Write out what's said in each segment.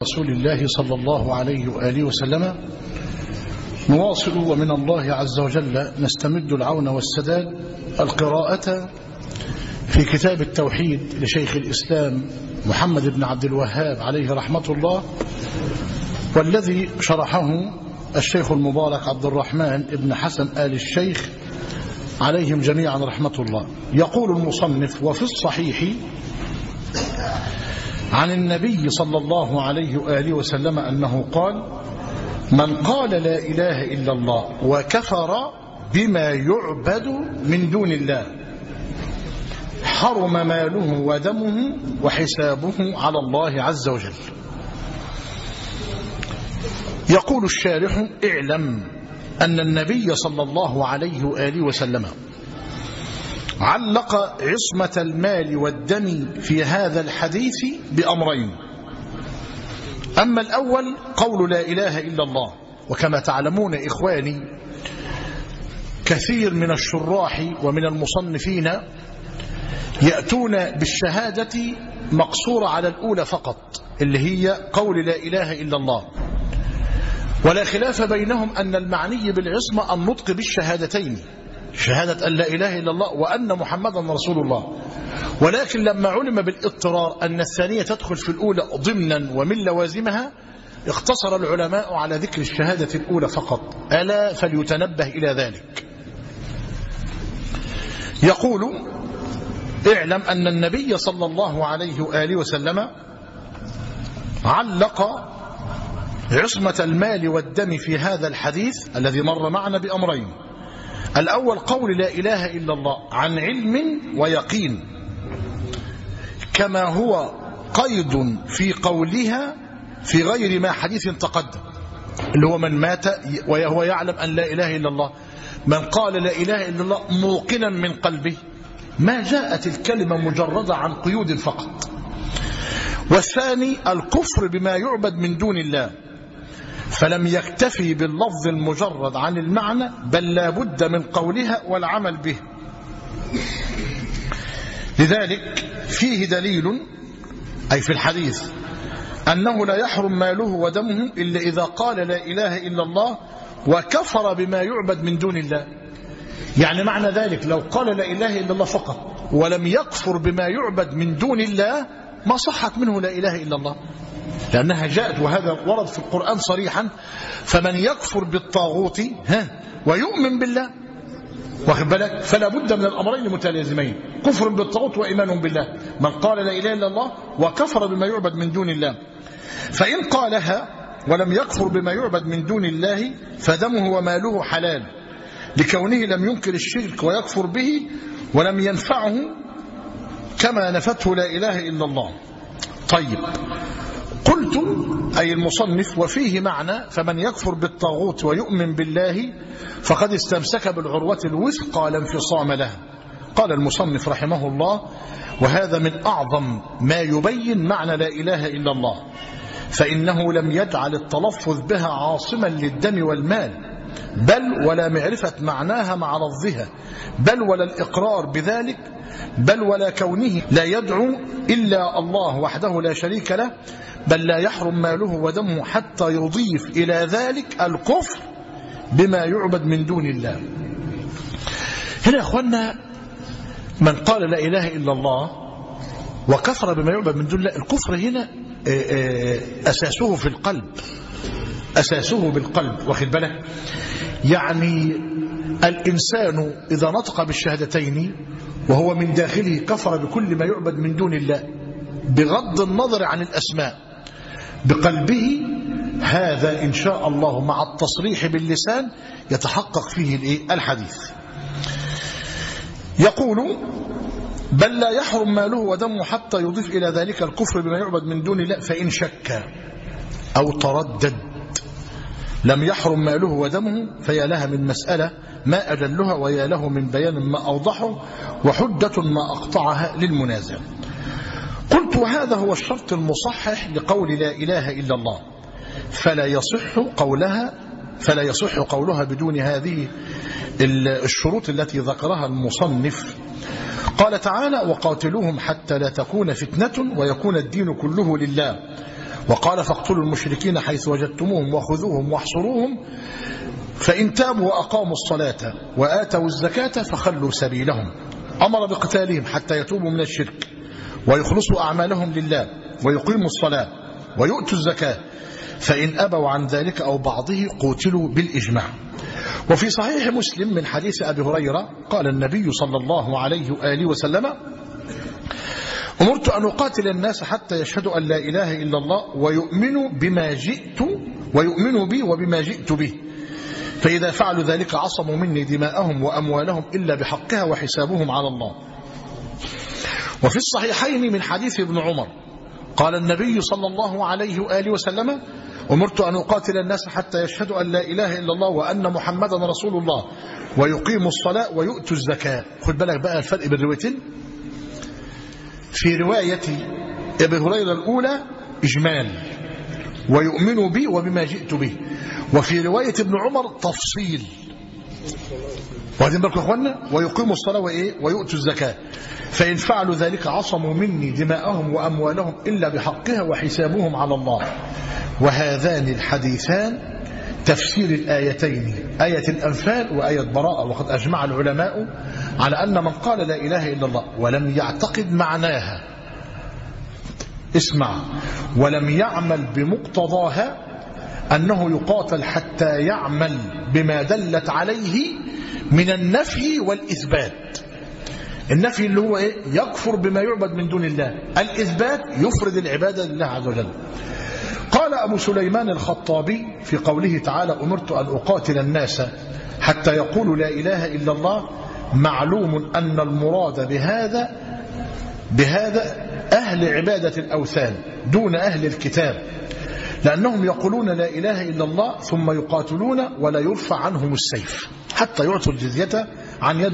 رسول الله صلى الله عليه وآله وسلم. نواصل ومن الله عز وجل نستمد العون والسداد القراءة في كتاب التوحيد لشيخ الإسلام محمد بن عبد الوهاب عليه رحمة الله، والذي شرحه الشيخ المبارك عبد الرحمن بن حسن آل الشيخ عليهم جميعا رحمة الله. يقول المصنف: وفي الصحيح عن النبي صلى الله عليه وآله وسلم أنه قال: من قال لا إله إلا الله وكفر بما يعبد من دون الله حرم ماله ودمه وحسابه على الله عز وجل. يقول الشارح: اعلم أن النبي صلى الله عليه وآله وسلم علق عصمة المال والدم في هذا الحديث بأمرين. أما الأول قول لا إله إلا الله، وكما تعلمون إخواني كثير من الشراح ومن المصنفين يأتون بالشهادة مقصورة على الأولى فقط، اللي هي قول لا إله إلا الله، ولا خلاف بينهم أن المعني بالعصمة النطق بالشهادتين، شهادة أن لا إله إلا الله وأن محمدا رسول الله. ولكن لما علم بالاضطرار أن الثانية تدخل في الأولى ضمنا ومن لوازمها، اقتصر العلماء على ذكر الشهادة الأولى فقط، ألا فليتنبه إلى ذلك. يقول: اعلم أن النبي صلى الله عليه وآله وسلم علق عصمة المال والدم في هذا الحديث الذي مر معنا بأمرين. الأول قول لا إله إلا الله عن علم ويقين، كما هو قيد في قولها في غير ما حديث تقدم، اللي هو من مات وهو يعلم أن لا إله إلا الله، من قال لا إله إلا الله موقنا من قلبه، ما جاءت الكلمة مجردة عن قيود فقط. والثاني الكفر بما يعبد من دون الله، فلم يكتفي باللفظ المجرد عن المعنى، بل لا بد من قولها والعمل به. لذلك فيه دليل، أي في الحديث، أنه لا يحرم ماله ودمه إلا إذا قال لا إله إلا الله وكفر بما يعبد من دون الله. يعني معنى ذلك لو قال لا إله إلا الله فقط ولم يكفر بما يعبد من دون الله ما صحت منه لا إله إلا الله، لأنها جاءت وهذا ورد في القرآن صريحا: فمن يكفر بالطاغوت ويؤمن بالله، واخد بالك، فلا بد من الأمرين متلازمين، كفر بالطاغوت وإيمان بالله. من قال لا إله إلا الله وكفر بما يعبد من دون الله، فإن قالها ولم يكفر بما يعبد من دون الله فدمه وماله حلال، لكونه لم ينكر الشرك ويكفر به ولم ينفعه كما نفته لا إله إلا الله. طيب، قلت أي المصنف: وفيه معنى فمن يكفر بالطاغوت ويؤمن بالله فقد استمسك بالعروة الوثقى لا انفصام لها. قال المصنف رحمه الله: وهذا من أعظم ما يبين معنى لا إله إلا الله، فإنه لم يجعل التلفظ بها عاصما للدم والمال، بل ولا معرفة معناها مع لفظها، بل ولا الإقرار بذلك، بل ولا كونه لا يدعو إلا الله وحده لا شريك له، بل لا يحرم ماله ودمه حتى يضيف إلى ذلك الكفر بما يعبد من دون الله. هنا يا أخوانا، من قال لا إله إلا الله وكفر بما يعبد من دون الله، الكفر هنا أساسه في القلب، أساسه بالقلب، واخد بالك. يعني الإنسان إذا نطق بالشهادتين وهو من داخله كفر بكل ما يعبد من دون الله بغض النظر عن الأسماء بقلبه، هذا إن شاء الله مع التصريح باللسان يتحقق فيه الحديث. يقول: بل لا يحرم ماله ودمه حتى يضيف إلى ذلك الكفر بما يعبد من دون الله، فإن شك أو تردد لم يحرم ماله ودمه، فيا لها من مسألة ما أجلها، ويا له من بيان ما أوضحه، وحجة ما أقطعها للمنازع. قلت: وهذا هو الشرط المصحح لقول لا إله إلا الله، فلا يصح قولها بدون هذه الشروط التي ذكرها المصنف. قال تعالى: وقاتلوهم حتى لا تكون فتنة ويكون الدين كله لله، وقال فاقتلوا المشركين حيث وجدتموهم وخذوهم واحصروهم فإن تابوا وأقاموا الصلاة وآتوا الزكاة فخلوا سبيلهم. أمر بقتالهم حتى يتوبوا من الشرك ويخلصوا أعمالهم لله ويقيموا الصلاة ويؤتوا الزكاة، فإن أبوا عن ذلك أو بعضه قتلوا بالإجماع. وفي صحيح مسلم من حديث أبي هريرة قال النبي صلى الله عليه وآله وسلم أمرت أن أقاتل الناس حتى يشهدوا أن لا إله إلا الله ويؤمنوا بي وبما جئت به، فإذا فعلوا ذلك عصموا مني دماءهم وأموالهم إلا بحقها وحسابهم على الله. وفي الصحيحين من حديث ابن عمر قال النبي صلى الله عليه وآله وسلم أمرت أن أقاتل الناس حتى يشهدوا أن لا إله إلا الله وأن محمدا رسول الله ويقيموا الصلاة ويؤتوا الزكاة. خد بالك بقى الفرق بين الروايتين. في رواية أبي هريرة الأولى إجمال ويؤمنوا بي وبما جئت به، وفي رواية ابن عمر تفصيل. وهذين بالكم أخوانا ويقيموا الصلاة ويؤتوا الزكاة، فإن فعلوا ذلك عصموا مني دماءهم وأموالهم إلا بحقها وحسابهم على الله. وهذان الحديثان تفسير الآيتين، آية الأنفال وآية براءة. وقد أجمع العلماء على أن من قال لا إله إلا الله ولم يعتقد معناها، اسمع، ولم يعمل بمقتضاها أنه يقاتل حتى يعمل بما دلت عليه من النفي والإثبات. النفي اللي هو يكفر بما يعبد من دون الله، الإثبات يفرد العبادة لله عز وجل. قال أبو سليمان الخطابي في قوله تعالى أمرت أن أقاتل الناس حتى يقولوا لا إله إلا الله، معلوم أن المراد بهذا أهل عبادة الأوثان دون أهل الكتاب، لأنهم يقولون لا إله إلا الله ثم يقاتلون ولا يرفع عنهم السيف حتى يعطوا الجزية عن يد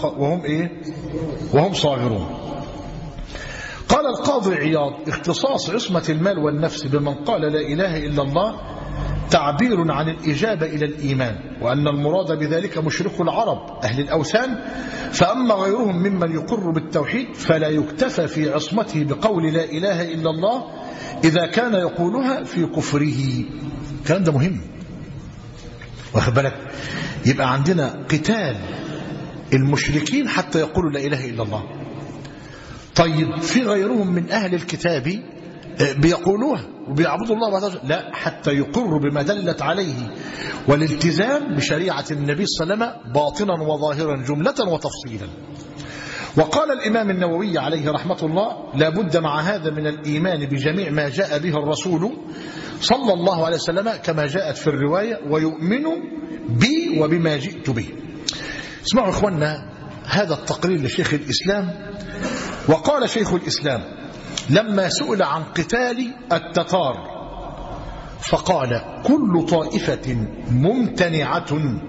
وهم صاغرون. قال القاضي عياض اختصاص عصمة المال والنفس بمن قال لا إله إلا الله تعبير عن الإجابة إلى الإيمان، وأن المراد بذلك مشرك العرب أهل الأوثان، فأما غيرهم ممن يقر بالتوحيد فلا يكتفى في عصمته بقول لا إله إلا الله إذا كان يقولها في كفره. الكلام ده مهم، واخد بالك؟ يبقى عندنا قتال المشركين حتى يقولوا لا إله إلا الله. طيب في غيرهم من أهل الكتاب بيقولوها وبيعبدوا الله بعد ذلك، لا، حتى يقر بما دلت عليه والالتزام بشريعة النبي صلى الله عليه وسلم باطنا وظاهرا جملة وتفصيلا. وقال الإمام النووي عليه رحمة الله لا بد مع هذا من الإيمان بجميع ما جاء به الرسول صلى الله عليه وسلم كما جاءت في الرواية ويؤمن بي وبما جئت به. اسمعوا إخواننا هذا التقرير لشيخ الإسلام. وقال شيخ الإسلام لما سئل عن قتال التتار فقال كل طائفة ممتنعة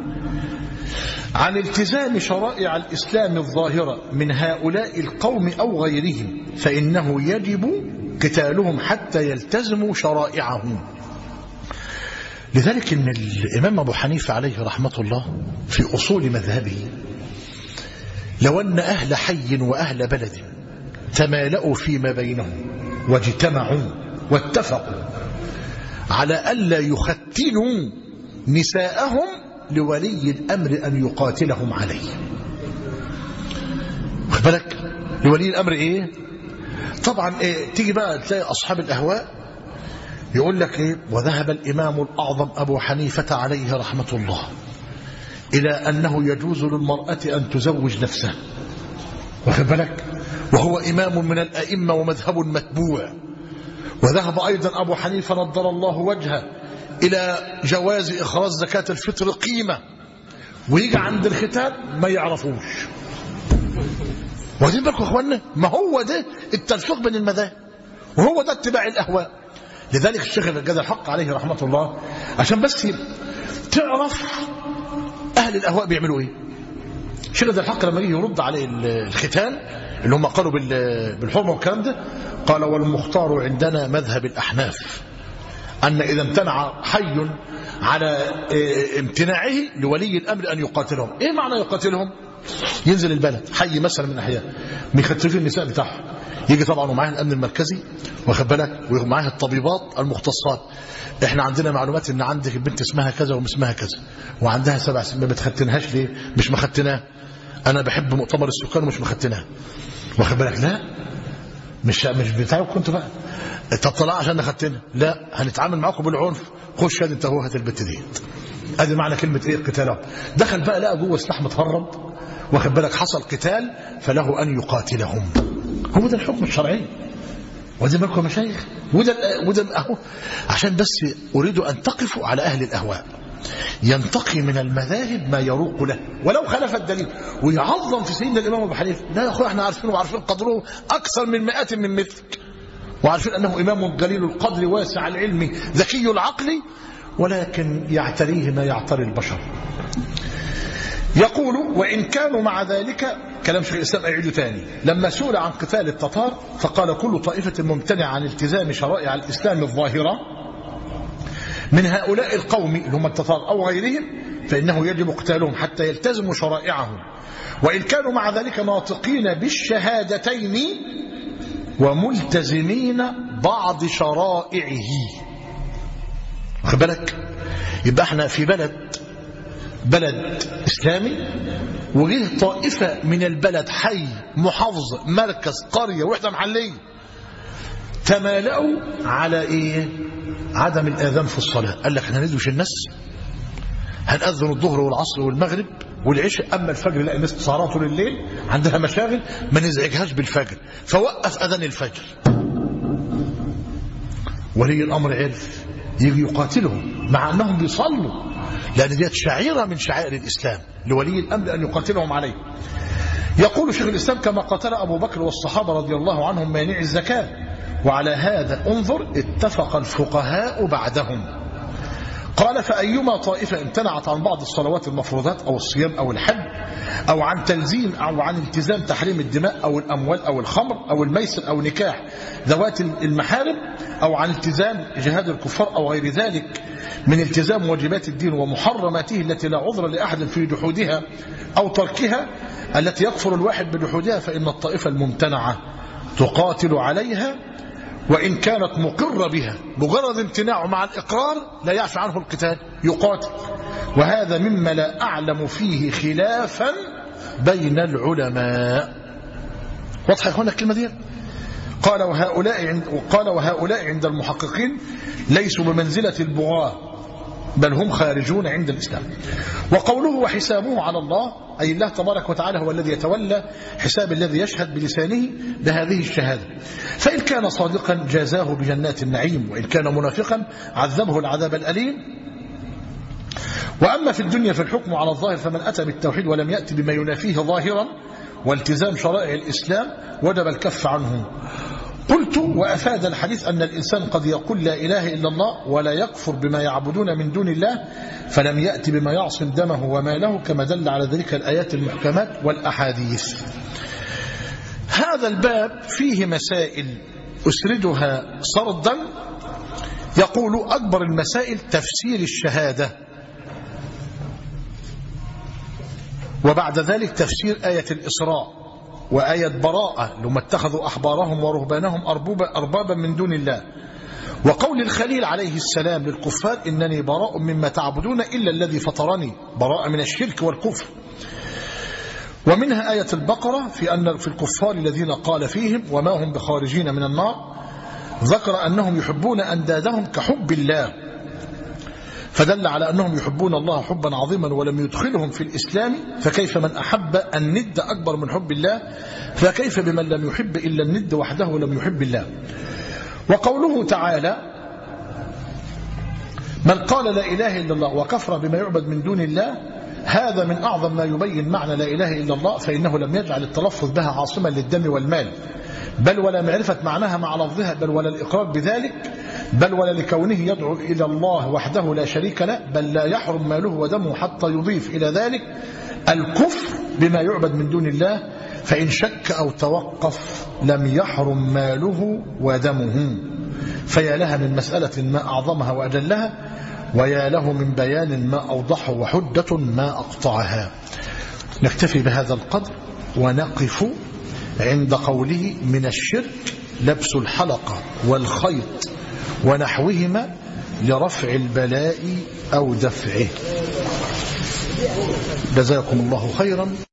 عن التزام شرائع الإسلام الظاهرة من هؤلاء القوم أو غيرهم فإنه يجب قتالهم حتى يلتزموا شرائعهم. لذلك إن الإمام أبو حنيفة عليه رحمة الله في أصول مذهبه لو أن أهل حي وأهل بلد تمالأوا فيما بينهم واجتمعوا واتفقوا على ألا يختنوا نساءهم لولي الأمر أن يقاتلهم عليه. واخد بالك؟ لولي الأمر إيه؟ طبعا تيجي بقى تلاقي أصحاب الأهواء يقول لك وذهب الإمام الأعظم أبو حنيفة عليه رحمة الله إلى أنه يجوز للمرأة أن تزوج نفسها. واخد بالك؟ وهو إمام من الأئمة ومذهب متبوع. وذهب أيضا أبو حنيفة نضر الله وجهه إلى جواز إخراج زكاة الفطر قيمة، ويجي عند الختان ما يعرفوش. واخدين بالكم يا اخوانا؟ ما هو ده التلفيق بين المذاهب، وهو ده اتباع الأهواء. لذلك الشيخ الجاد الحق عليه رحمة الله عشان بس تعرف أهل الأهواء بيعملوا إيه. الشيخ الجاد الحق لما يجي يرد عليه الختان اللي هم قالوا بالحرمة والكلام ده قال والمختار عندنا مذهب الأحناف أن إذا امتنع حي على امتناعه لولي الأمر أن يقاتلهم. إيه معنى يقاتلهم؟ ينزل البلد حي مثلا من أحياء مخطفين النساء بتاعهم يجي طبعا ومعاه الأمن المركزي واخد بالك، ومعاه الطبيبات المختصات. احنا عندنا معلومات ان عندك البنت اسمها كذا واسمها كذا وعندها 7 سنين، ما بتختنهاش ليه؟ مش مختناه. انا بحب مؤتمر السكان ومش مختناه واخد بالك. لا مش بتاعكم كنتوا بقى، طب طلع عشان نختنها، لا هنتعامل معاكم بالعنف. خش انت هو هات البنت دي. ادي معنى كلمه ايه؟ قتال. دخل بقى لقى جوه سلاح متهرب واخد بالك، حصل قتال فله ان يقاتلهم. هو ده الحكم الشرعي. وده بالكم يا مشايخ، وده اهو. عشان بس اريد ان تقفوا على اهل الاهواء. ينتقي من المذاهب ما يروق له ولو خالف الدليل، ويعظم في سيدنا الامام ابو حنيفه. لا يا اخويا احنا عارفين وعارفين قدره اكثر من 100 من مثلك، وعارفين انه امام جليل القدر واسع العلم ذكي العقل، ولكن يعتريه ما يعتري البشر. يقول وإن كانوا مع ذلك، كلام شيخ الإسلام أعيده ثاني، لما سئل عن قتال التتار فقال كل طائفة ممتنعة عن التزام شرائع الإسلام الظاهرة من هؤلاء القوم اللي هم التتار أو غيرهم فإنه يجب قتالهم حتى يلتزموا شرائعهم، وإن كانوا مع ذلك ناطقين بالشهادتين وملتزمين بعض شرائعه. واخد بالك؟ يبقى احنا في بلد إسلامي، وجه طائفة من البلد، حي، محافظة، مركز، قرية، وحدة محلية، تمالأوا على ايه؟ عدم الآذان في الصلاة. قال لك احنا ندوش الناس، هنأذن الظهر والعصر والمغرب والعشاء، أما الفجر لا، الناس سهرات طول الليل عندها مشاغل، ما نزعجهاش بالفجر، فوقف أذان الفجر. ولي الأمر عرف يجي يقاتلهم مع أنهم بيصلوا، لأن دي شعيرة من شعائر الإسلام لولي الأمر أن يقاتلهم عليه. يقول شيخ الإسلام كما قاتل أبو بكر والصحابة رضي الله عنهم مانع الزكاة، وعلى هذا انظر اتفق الفقهاء بعدهم. قال فأيما طائفة امتنعت عن بعض الصلوات المفروضات أو الصيام أو الحج أو عن تلزيم أو عن التزام تحريم الدماء أو الأموال أو الخمر أو الميسر أو نكاح ذوات المحارم أو عن التزام جهاد الكفار أو غير ذلك من التزام واجبات الدين ومحرماته التي لا عذر لأحد في جحودها أو تركها التي يكفر الواحد بجحودها، فإن الطائفة الممتنعة تقاتل عليها وإن كانت مقرة بها، مجرد امتناعه مع الإقرار لا يعفى عنه القتال، يقاتل. وهذا مما لا أعلم فيه خلافا بين العلماء. واضح يا اخوانا الكلمة دي؟ قال وهؤلاء عند المحققين ليسوا بمنزلة البغاة، بل هم خارجون عند الإسلام. وقوله وحسابه على الله، أي الله تبارك وتعالى هو الذي يتولى حساب الذي يشهد بلسانه بهذه الشهادة، فإن كان صادقا جازاه بجنات النعيم، وإن كان منافقا عذبه العذاب الأليم. وأما في الدنيا فالحكم على الظاهر، فمن أتى بالتوحيد ولم يأتي بما ينافيه ظاهرا والتزام شرائع الإسلام وجب الكف عنه. قلت وأفاد الحديث أن الإنسان قد يقول لا إله إلا الله ولا يكفر بما يعبدون من دون الله فلم يأتي بما يعصم دمه وماله، كما دل على ذلك الآيات المحكمات والأحاديث. هذا الباب فيه مسائل أسردها سردا. يقول أكبر المسائل تفسير الشهادة، وبعد ذلك تفسير آية الإسراء وآية براءة لما اتخذوا أحبارهم ورهبانهم أربابا من دون الله، وقول الخليل عليه السلام للكفار إنني براء مما تعبدون إلا الذي فطرني، براء من الشرك والكفر. ومنها آية البقرة في الكفار الذين قال فيهم وما هم بخارجين من النار، ذكر أنهم يحبون أندادهم كحب الله، فدل على أنهم يحبون الله حبا عظيما ولم يدخلهم في الإسلام، فكيف من أحب الند أكبر من حب الله، فكيف بمن لم يحب إلا الند وحده ولم يحب الله. وقوله تعالى من قال لا إله إلا الله وكفر بما يعبد من دون الله، هذا من أعظم ما يبين معنى لا إله إلا الله، فإنه لم يجعل التلفظ بها عاصما للدم والمال، بل ولا معرفة معناها مع لفظها، بل ولا الإقرار بذلك، بل ولا لكونه يدعو إلى الله وحده لا شريك له، بل لا يحرم ماله ودمه حتى يضيف إلى ذلك الكفر بما يعبد من دون الله، فإن شك أو توقف لم يحرم ماله ودمه. فيا لها من مسألة ما أعظمها وأجلها، ويا له من بيان ما أوضحه وحجة ما أقطعها. نكتفي بهذا القدر ونقف عند قوله من الشرك لبس الحلقة والخيط ونحوهما لرفع البلاء أو دفعه. جزاكم الله خيرا.